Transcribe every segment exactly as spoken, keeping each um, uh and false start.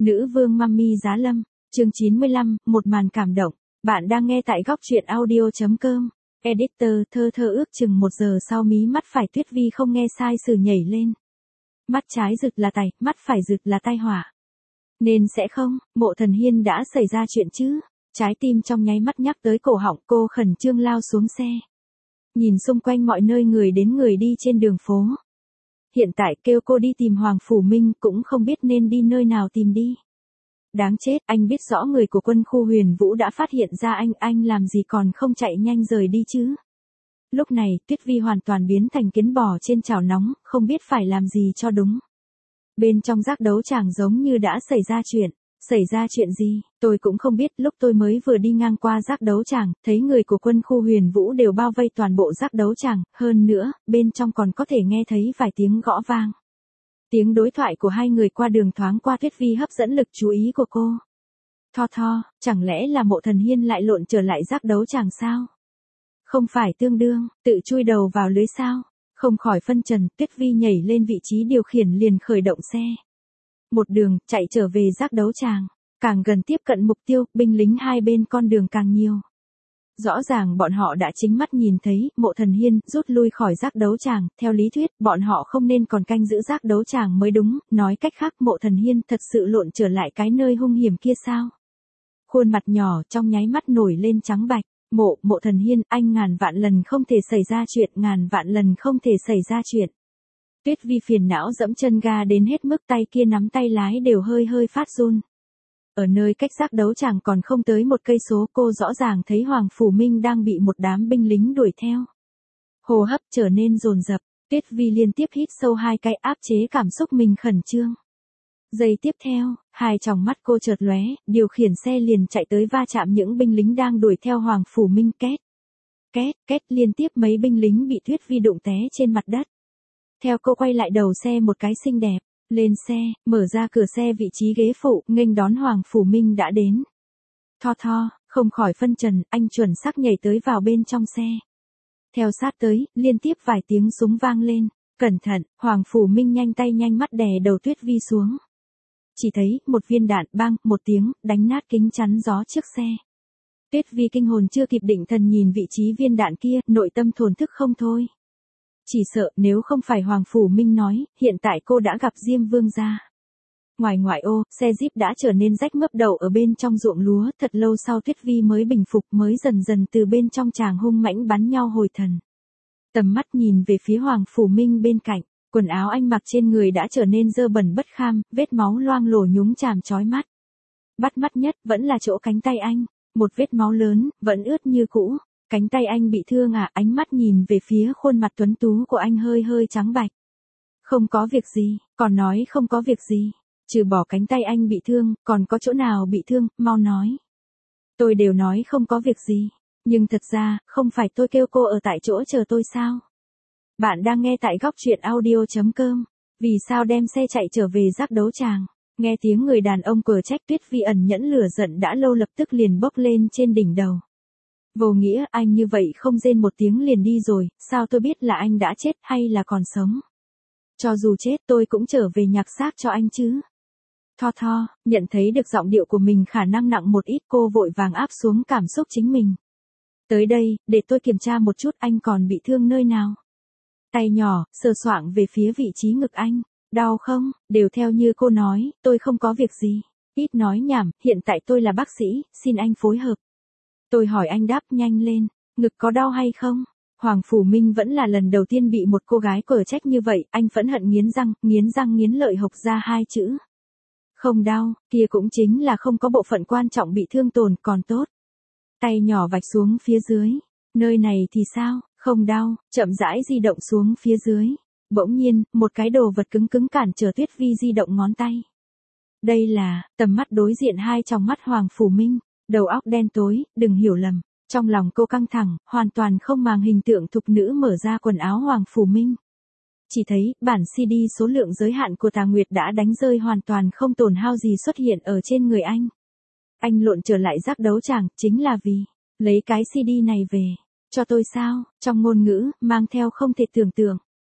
Nữ vương Mummy Giá Lâm, chương chín mươi lăm, một màn cảm động. Bạn đang nghe tại góc truyện audio.com. Editor, thơ thơ ước chừng một giờ sau mí mắt phải Tuyết Vi không nghe sai sử nhảy lên. Mắt trái rực là tài, mắt phải rực là tai họa. Nên sẽ không, Mộ Thần Hiên đã xảy ra chuyện chứ. Trái tim trong nháy mắt nhắc tới cổ họng, cô khẩn trương lao xuống xe. Nhìn xung quanh mọi nơi người đến người đi trên đường phố. Hiện tại kêu cô đi tìm Hoàng Phủ Minh cũng không biết nên đi nơi nào tìm đi. Đáng chết, anh biết rõ người của quân khu Huyền Vũ đã phát hiện ra anh, anh làm gì còn không chạy nhanh rời đi chứ. Lúc này, Tuyết Vi hoàn toàn biến thành kiến bò trên chảo nóng, không biết phải làm gì cho đúng. Bên trong giác đấu tràng giống như đã xảy ra chuyện. Xảy ra chuyện gì, tôi cũng không biết, lúc tôi mới vừa đi ngang qua giác đấu tràng, thấy người của quân khu Huyền Vũ đều bao vây toàn bộ giác đấu tràng, hơn nữa, bên trong còn có thể nghe thấy vài tiếng gõ vang. Tiếng đối thoại của hai người qua đường thoáng qua Tuyết Vi hấp dẫn lực chú ý của cô. Tho tho, chẳng lẽ là Mộ Thần Hiên lại lộn trở lại giác đấu tràng sao? Không phải tương đương, tự chui đầu vào lưới sao? Không khỏi phân trần, Tuyết Vi nhảy lên vị trí điều khiển liền khởi động xe. Một đường, chạy trở về giác đấu tràng. Càng gần tiếp cận mục tiêu, binh lính hai bên con đường càng nhiều. Rõ ràng bọn họ đã chính mắt nhìn thấy, Mộ Thần Hiên rút lui khỏi giác đấu tràng. Theo lý thuyết, bọn họ không nên còn canh giữ giác đấu tràng mới đúng. Nói cách khác, Mộ Thần Hiên thật sự lộn trở lại cái nơi hung hiểm kia sao? Khuôn mặt nhỏ trong nháy mắt nổi lên trắng bạch. Mộ, Mộ Thần Hiên, anh ngàn vạn lần không thể xảy ra chuyện, ngàn vạn lần không thể xảy ra chuyện. Tuyết Vi phiền não dẫm chân ga đến hết mức, tay kia nắm tay lái đều hơi hơi phát run. Ở nơi cách giác đấu tràng còn không tới một cây số, cô rõ ràng thấy Hoàng Phủ Minh đang bị một đám binh lính đuổi theo. Hô hấp trở nên dồn dập, Tuyết Vi liên tiếp hít sâu hai cái áp chế cảm xúc mình khẩn trương. Giây tiếp theo, hai tròng mắt cô chợt lóe, điều khiển xe liền chạy tới va chạm những binh lính đang đuổi theo Hoàng Phủ Minh. Két, két, két, liên tiếp mấy binh lính bị Tuyết Vi đụng té trên mặt đất. Theo cô quay lại đầu xe một cái xinh đẹp, lên xe, mở ra cửa xe vị trí ghế phụ, nghênh đón Hoàng Phủ Minh đã đến. Tho tho, không khỏi phân trần, anh chuẩn xác nhảy tới vào bên trong xe. Theo sát tới, liên tiếp vài tiếng súng vang lên, cẩn thận, Hoàng Phủ Minh nhanh tay nhanh mắt đè đầu Tuyết Vi xuống. Chỉ thấy, một viên đạn bang, một tiếng, đánh nát kính chắn gió trước xe. Tuyết Vi kinh hồn chưa kịp định thần nhìn vị trí viên đạn kia, nội tâm thổn thức không thôi. Chỉ sợ nếu không phải Hoàng Phủ Minh nói, hiện tại cô đã gặp Diêm Vương gia. Ngoài ngoại ô, xe Jeep đã trở nên rách mướp đậu ở bên trong ruộng lúa, thật lâu sau Tuyết Vi mới bình phục, mới dần dần từ bên trong tràng hung mãnh bắn nhau hồi thần. Tầm mắt nhìn về phía Hoàng Phủ Minh bên cạnh, quần áo anh mặc trên người đã trở nên dơ bẩn bất kham, vết máu loang lổ nhúng chàm chói mắt. Bắt mắt nhất vẫn là chỗ cánh tay anh, một vết máu lớn, vẫn ướt như cũ. Cánh tay anh bị thương à, ánh mắt nhìn về phía khuôn mặt tuấn tú của anh hơi hơi trắng bạch. Không có việc gì, còn nói không có việc gì. Trừ bỏ cánh tay anh bị thương, còn có chỗ nào bị thương, mau nói. Tôi đều nói không có việc gì. Nhưng thật ra, không phải tôi kêu cô ở tại chỗ chờ tôi sao? Bạn đang nghe tại góc truyện audio.com. Vì sao đem xe chạy trở về giác đấu tràng? Nghe tiếng người đàn ông cờ trách, Tuyết Vi ẩn nhẫn lửa giận đã lâu lập tức liền bốc lên trên đỉnh đầu. Vô nghĩa, anh như vậy không rên một tiếng liền đi rồi, sao tôi biết là anh đã chết hay là còn sống? Cho dù chết tôi cũng trở về nhặt xác cho anh chứ. Tho tho, nhận thấy được giọng điệu của mình khả năng nặng một ít, cô vội vàng áp xuống cảm xúc chính mình. Tới đây, để tôi kiểm tra một chút anh còn bị thương nơi nào. Tay nhỏ, sờ soạng về phía vị trí ngực anh. Đau không? Đều theo như cô nói, tôi không có việc gì. Ít nói nhảm, hiện tại tôi là bác sĩ, xin anh phối hợp. Tôi hỏi anh đáp nhanh lên, ngực có đau hay không? Hoàng Phủ Minh vẫn là lần đầu tiên bị một cô gái cờ trách như vậy, anh phẫn hận nghiến răng, nghiến răng nghiến lợi hộc ra hai chữ. Không đau, kia cũng chính là không có bộ phận quan trọng bị thương tổn, còn tốt. Tay nhỏ vạch xuống phía dưới, nơi này thì sao, không đau, chậm rãi di động xuống phía dưới. Bỗng nhiên, một cái đồ vật cứng cứng cản trở Tuyết Vi di động ngón tay. Đây là, tầm mắt đối diện hai tròng mắt Hoàng Phủ Minh. Đầu óc đen tối, đừng hiểu lầm. Trong lòng cô căng thẳng, hoàn toàn không màng hình tượng thục nữ mở ra quần áo Hoàng Phủ Minh. Chỉ thấy, bản xê đê số lượng giới hạn của Tà Nguyệt đã đánh rơi hoàn toàn không tổn hao gì xuất hiện ở trên người anh. Anh lộn trở lại giác đấu tràng, chính là vì, lấy cái xê đê này về, cho tôi sao, trong ngôn ngữ, mang theo không thể tưởng tượng.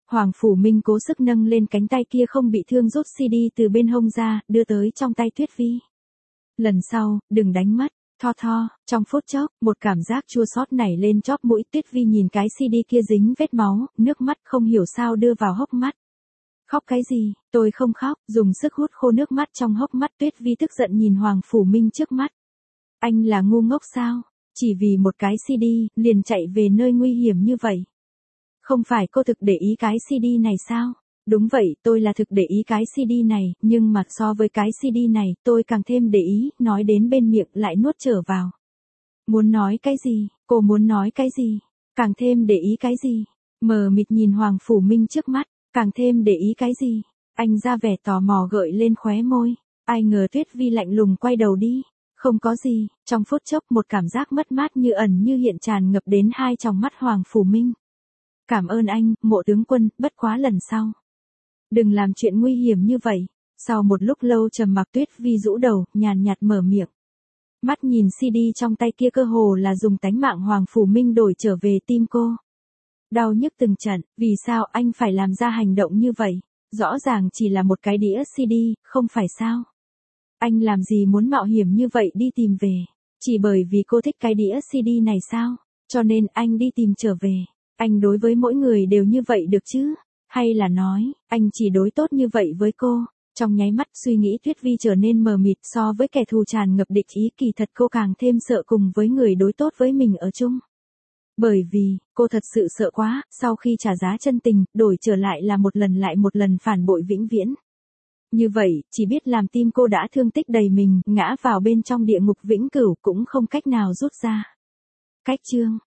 Hoàng Phủ Minh cố sức nâng lên cánh tay kia không bị thương rút xê đê từ bên hông ra, đưa tới trong tay Tuyết Vi. Lần sau, đừng đánh mất, tho tho, trong phút chốc, một cảm giác chua xót nảy lên chóp mũi. Tuyết Vi nhìn cái xê đê kia dính vết máu, nước mắt không hiểu sao đưa vào hốc mắt. Khóc cái gì, tôi không khóc, dùng sức hút khô nước mắt trong hốc mắt. Tuyết Vi tức giận nhìn Hoàng Phủ Minh trước mắt. Anh là ngu ngốc sao? Chỉ vì một cái xê đê, liền chạy về nơi nguy hiểm như vậy. Không phải cô thực để ý cái xê đê này sao? Đúng vậy, tôi là thực để ý cái xê đê này, nhưng mà so với cái xê đê này, tôi càng thêm để ý, nói đến bên miệng lại nuốt trở vào. Muốn nói cái gì? Cô muốn nói cái gì? Càng thêm để ý cái gì? Mờ mịt nhìn Hoàng Phủ Minh trước mắt, càng thêm để ý cái gì? Anh ra vẻ tò mò gợi lên khóe môi. Ai ngờ Tuyết Vi lạnh lùng quay đầu đi. Không có gì, trong phút chốc một cảm giác mất mát như ẩn như hiện tràn ngập đến hai tròng mắt Hoàng Phủ Minh. Cảm ơn anh, Mộ tướng quân, bất quá lần sau. Đừng làm chuyện nguy hiểm như vậy. Sau một lúc lâu trầm mặc, Tuyết Vi rũ đầu, nhàn nhạt mở miệng. Mắt nhìn xê đê trong tay kia cơ hồ là dùng tánh mạng Hoàng Phủ Minh đổi trở về tim cô. Đau nhức từng trận, vì sao anh phải làm ra hành động như vậy? Rõ ràng chỉ là một cái đĩa xê đê, không phải sao? Anh làm gì muốn mạo hiểm như vậy đi tìm về? Chỉ bởi vì cô thích cái đĩa xê đê này sao? Cho nên anh đi tìm trở về. Anh đối với mỗi người đều như vậy được chứ? Hay là nói, anh chỉ đối tốt như vậy với cô? Trong nháy mắt suy nghĩ Tuyết Vi trở nên mờ mịt. So với kẻ thù tràn ngập địch ý, kỳ thật cô càng thêm sợ cùng với người đối tốt với mình ở chung. Bởi vì, cô thật sự sợ quá, sau khi trả giá chân tình, đổi trở lại là một lần lại một lần phản bội vĩnh viễn. Như vậy, chỉ biết làm tim cô đã thương tích đầy mình, ngã vào bên trong địa ngục vĩnh cửu cũng không cách nào rút ra. Cách chương